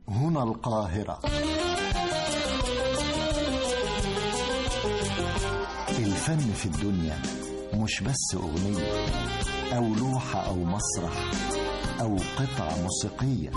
هنا القاهرة. الفن في الدنيا مش بس أغنية أو لوحة أو مسرح أو قطعة موسيقية.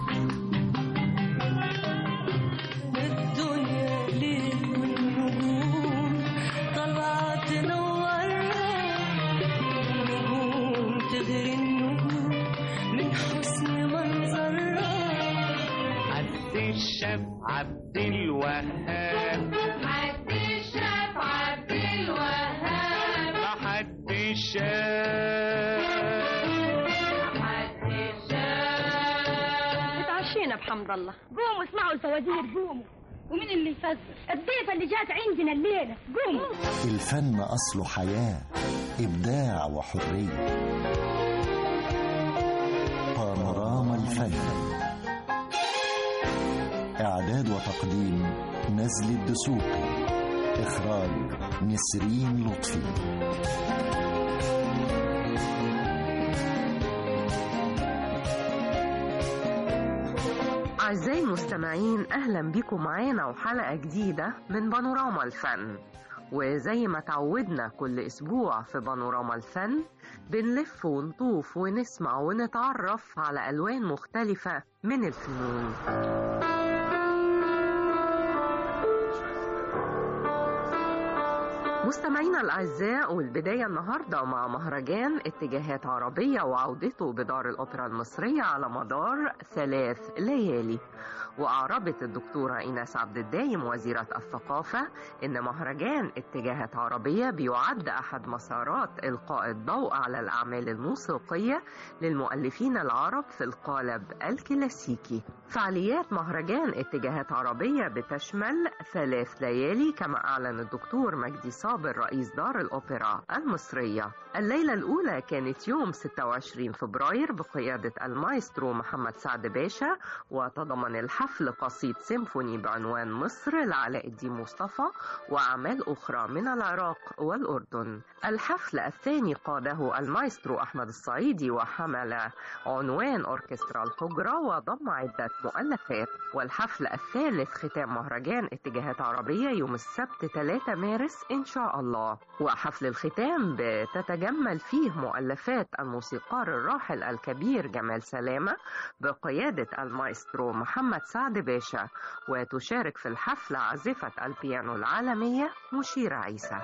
الدنيا ليل والنجوم طلعت تنورها، النجوم تغري النجوم من حسن منظرها. عبد الشاف عبد الوهاب، عبد الشاف عبد الوهاب، حد الشاف عبد الشاف. اتعشينا بحمد الله. قوموا اسمعوا الفوازير، قوموا. ومين اللي يفزر؟ الضيفة اللي جات عندنا الليلة. قوموا. الفن أصله حياة، إبداع وحرية. بانوراما الفن. إعداد وتقديم نزل الدسوقي. إخراج نسرين لطفي. أعزائي المستمعين، أهلا بكم معانا وحلقة جديدة من بانوراما الفن. وزي ما تعودنا كل أسبوع في بانوراما الفن بنلف ونطوف ونسمع ونتعرف على ألوان مختلفة من الفنون. مستمعينا الأعزاء، والبداية النهاردة مع مهرجان اتجاهات عربية وعودته بدار الأوبرا المصرية على مدار 3 ليالي. وأعربت الدكتورة إيناس عبد الدايم وزيرة الثقافة إن مهرجان اتجاهات عربية بيعد أحد مسارات إلقاء الضوء على الأعمال الموسيقية للمؤلفين العرب في القالب الكلاسيكي. فعاليات مهرجان اتجاهات عربية بتشمل 3 ليالي كما أعلن الدكتور مجدي صابر رئيس دار الأوبرا المصرية. الليلة الأولى كانت يوم 26 فبراير بقيادة المايسترو محمد سعد باشا، وتضمن الحفل قصيد سيمفوني بعنوان مصر لعلاء الدين مصطفى وأعمال أخرى من العراق والأردن. الحفل الثاني قاده المايسترو أحمد الصعيدي وحمل عنوان أوركسترا الحجرة وضم عدة مؤلفات. والحفل الثالث ختام مهرجان اتجاهات عربية يوم السبت 3 مارس إن شاء الله. وحفل الختام بتتجمل فيه مؤلفات الموسيقار الراحل الكبير جمال سلامة بقيادة المايسترو محمد سعد باشا، وتشارك في الحفل عازفة البيانو العالمية مشيرة عيسى.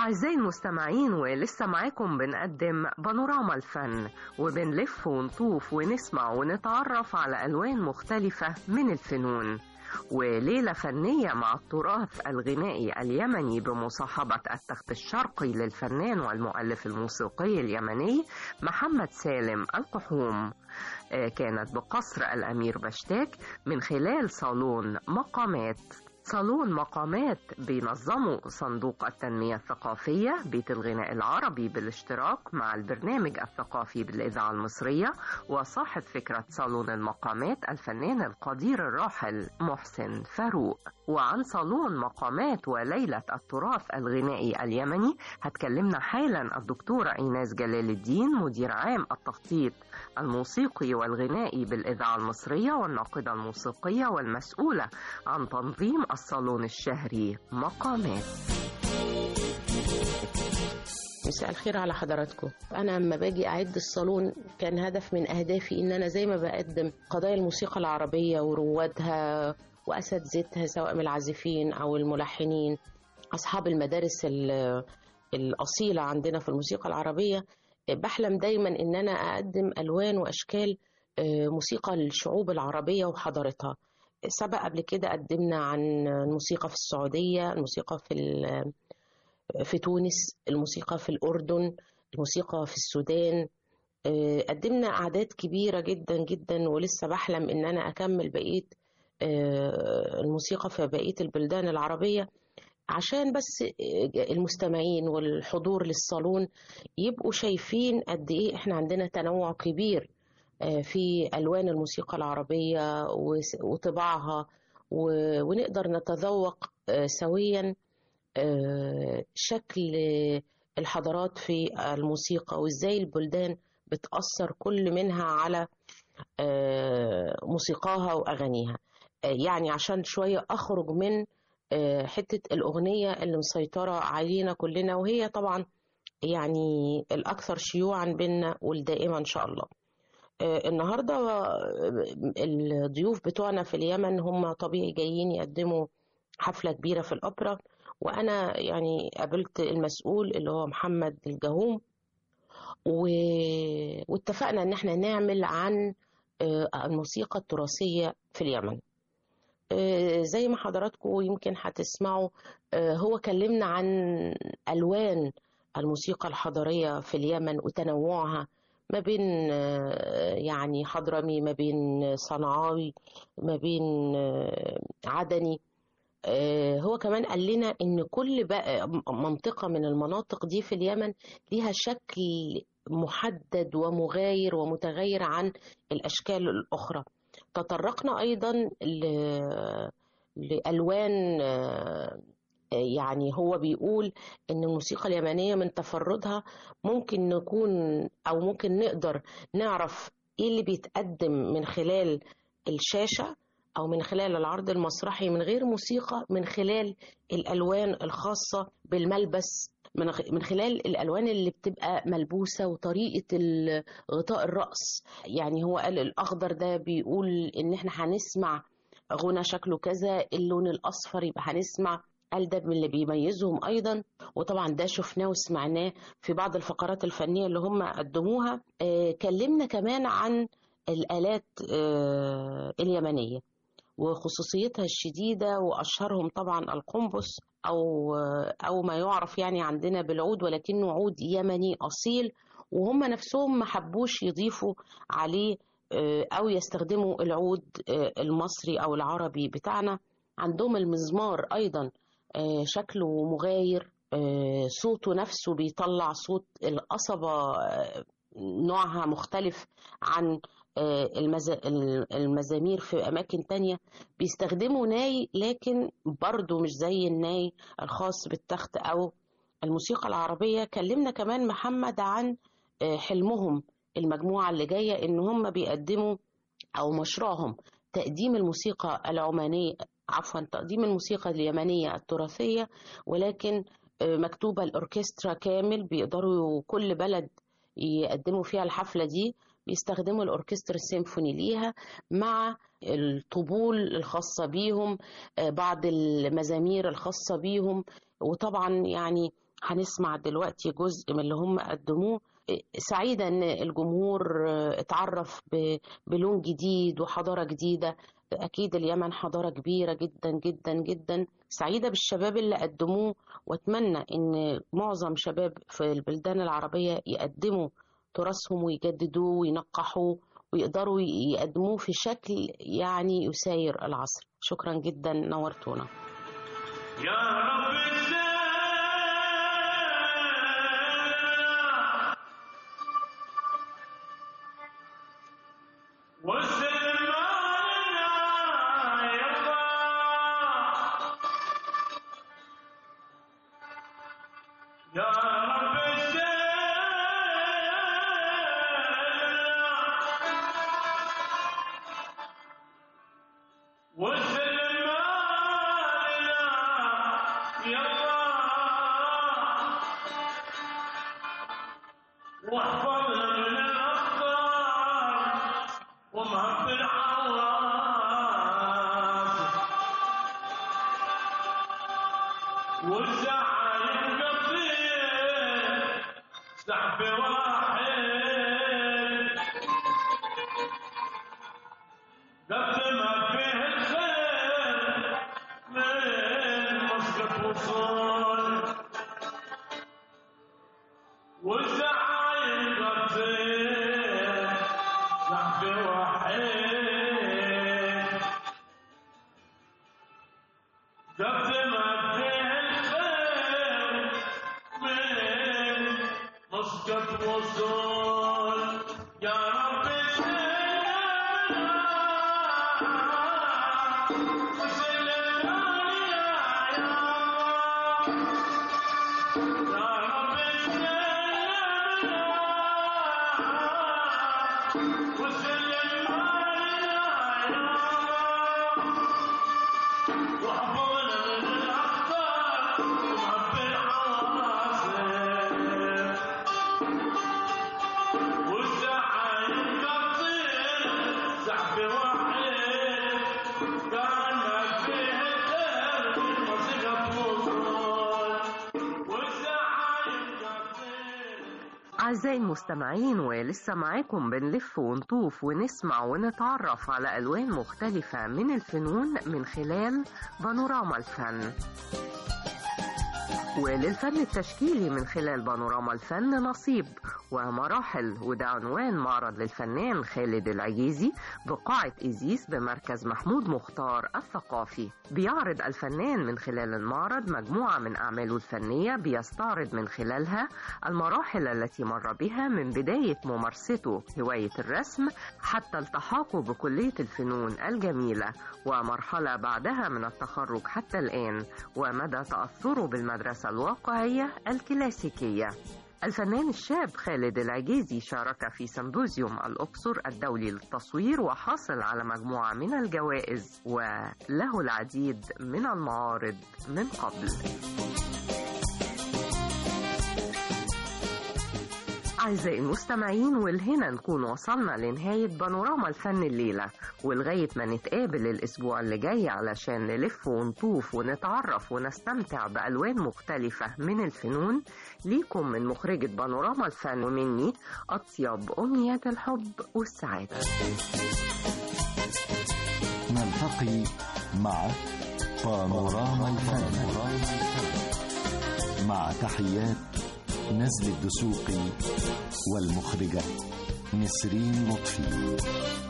أعزائي المستمعين، ولسه معاكم بنقدم بانوراما الفن، وبنلف ونطوف ونسمع ونتعرف على ألوان مختلفة من الفنون، وليلة فنية مع التراث الغنائي اليمني بمصاحبة التخت الشرقي للفنان والمؤلف الموسيقي اليمني محمد سالم القحوم. كانت بقصر الأمير بشتاك من خلال صالون مقامات. صالون مقامات بينظمه صندوق التنمية الثقافية بيت الغناء العربي بالاشتراك مع البرنامج الثقافي بالإذاعة المصرية، وصاحب فكرة صالون المقامات الفنان القدير الراحل محسن فاروق. وعن صالون مقامات وليلة التراث الغنائي اليمني هتكلمنا حالا الدكتورة إيناس جلال الدين، مدير عام التخطيط الموسيقي والغنائي بالإذاعة المصرية والناقدة الموسيقية والمسؤولة عن تنظيم الصالون الشهري مقامات. مساء الخير على حضراتكم. أنا لما باجي أعد الصالون كان هدف من أهدافي إن أنا زي ما بقدم قضايا الموسيقى العربية وروادها وأساتذتها سواء من العازفين أو الملحنين أصحاب المدارس الأصيلة عندنا في الموسيقى العربية، بحلم دايما إن أنا أقدم ألوان وأشكال موسيقى الشعوب العربية وحضارتها. سبق قبل كده قدمنا عن الموسيقى في السعودية، الموسيقى في تونس، الموسيقى في الأردن، الموسيقى في السودان. قدمنا أعداد كبيرة جدا جدا، ولسه بحلم إن أنا أكمل بقية الموسيقى في بقية البلدان العربية، عشان بس المستمعين والحضور للصالون يبقوا شايفين قد إيه إحنا عندنا تنوع كبير في ألوان الموسيقى العربية وطباعها، ونقدر نتذوق سويا شكل الحضارات في الموسيقى، وإزاي البلدان بتأثر كل منها على موسيقاها وأغانيها. يعني عشان شوية أخرج من حتة الأغنية اللي مسيطرة علينا كلنا، وهي طبعا يعني الأكثر شيوعا بينا والدائمة إن شاء الله. النهاردة الضيوف بتوعنا في اليمن هم طبيعي جايين يقدموا حفلة كبيرة في الأوبرا، وأنا يعني قابلت المسؤول اللي هو محمد الجهوم، واتفقنا إن احنا نعمل عن الموسيقى التراثية في اليمن. زي ما حضراتكم يمكن هتسمعوا، هو كلمنا عن ألوان الموسيقى الحضارية في اليمن وتنوعها ما بين يعني حضرمي، ما بين صنعاوي، ما بين عدني. هو كمان قال لنا إن كل بقى منطقة من المناطق دي في اليمن ليها شكل محدد ومغاير ومتغير عن الأشكال الأخرى. تطرقنا أيضا لألوان، يعني هو بيقول إن الموسيقى اليمنية من تفردها ممكن نكون أو ممكن نقدر نعرف إيه اللي بيتقدم من خلال الشاشة أو من خلال العرض المسرحي من غير موسيقى، من خلال الألوان الخاصة بالملبس، من خلال الألوان اللي بتبقى ملبوسة وطريقة غطاء الرأس. يعني هو قال الأخضر ده بيقول إن إحنا هنسمع غنى شكله كذا، اللون الأصفر يبقى هنسمع، قال ده من اللي بيميزهم أيضا. وطبعا ده شفناه وسمعناه في بعض الفقرات الفنية اللي هم قدموها. كلمنا كمان عن الآلات اليمنية وخصوصيتها الشديدة، وأشهرهم طبعا القنبس أو ما يعرف يعني عندنا بالعود، ولكنه عود يمني أصيل، وهم نفسهم ما حبوش يضيفوا عليه أو يستخدموا العود المصري أو العربي بتاعنا. عندهم المزمار أيضا شكله مغاير، صوته نفسه بيطلع صوت القصبة، نوعها مختلف عن المزامير في أماكن تانية. بيستخدموا ناي، لكن برضو مش زي الناي الخاص بالتخت أو الموسيقى العربية. كلمنا كمان محمد عن حلمهم المجموعة اللي جاية، إن هم بيقدموا أو مشروعهم تقديم الموسيقى العمانية، تقديم الموسيقى اليمنية التراثية، ولكن مكتوبة الأوركسترا كامل، بيقدروا كل بلد يقدموا فيها الحفلة دي بيستخدموا الأوركسترا السيمفوني ليها مع الطبول الخاصة بيهم، بعض المزامير الخاصة بيهم، وطبعا يعني هنسمع دلوقتي جزء من اللي هم قدموه. سعيدة ان الجمهور اتعرف بلون جديد وحضارة جديدة. اكيد اليمن حضارة كبيرة جدا جدا جدا. سعيدة بالشباب اللي قدموه، واتمنى ان معظم شباب في البلدان العربية يقدموا تراثهم ويجددوه وينقحوه ويقدروا يقدموه في شكل يعني يساير العصر. شكرا جدا، نورتونا. يا رب وسلم علينا يا الله، يا رب وسلم علينا يا الله، واحفظنا من الأخطار ومهب العواصف، والزعل القصير سحب واحد قد ما فيه الخير من مسقط وصول، والزعل القصير سحب واحد قد ما فيه الخير من مسقط وصول. يا رب وسلم علينا يا الله، يا رب وسلم علينا يا الله، واحفظنا من الأخطار ومهب العواصف، والزعل القصير سحب واحد كان ما فيه الخير من مسقط وصول، والزعل القصير. أعزائي المستمعين، ولسه معاكم بنلف ونطوف ونسمع ونتعرف على ألوان مختلفة من الفنون من خلال بانوراما الفن. وللفن التشكيلي من خلال بانوراما الفن نصيب ومراحل، وده عنوان معرض للفنان خالد العجيزي بقاعة إيزيس بمركز محمود مختار الثقافي. بيعرض الفنان من خلال المعرض مجموعة من أعماله الفنية بيستعرض من خلالها المراحل التي مر بها من بداية ممارسته هواية الرسم حتى التحاقه بكلية الفنون الجميلة، ومرحلة بعدها من التخرج حتى الآن، ومدى تأثره بالمدرسة الواقعية الكلاسيكية. الفنان الشاب خالد العجيزي شارك في سيمبوزيوم الأقصر الدولي للتصوير وحاصل على مجموعة من الجوائز، وله العديد من المعارض من قبل. أعزائي المستمعين، والهنا نكون وصلنا لنهاية بانوراما الفن الليلة، ولغاية ما نتقابل الأسبوع اللي جاي علشان نلف ونطوف ونتعرف ونستمتع بألوان مختلفة من الفنون. ليكم من مخرجة بانوراما الفن ومني أطيب أمنيات الحب والسعادة. نلتقي مع بانوراما الفن مع تحيات نزل الدسوقي والمخرجة نسرين لطفي.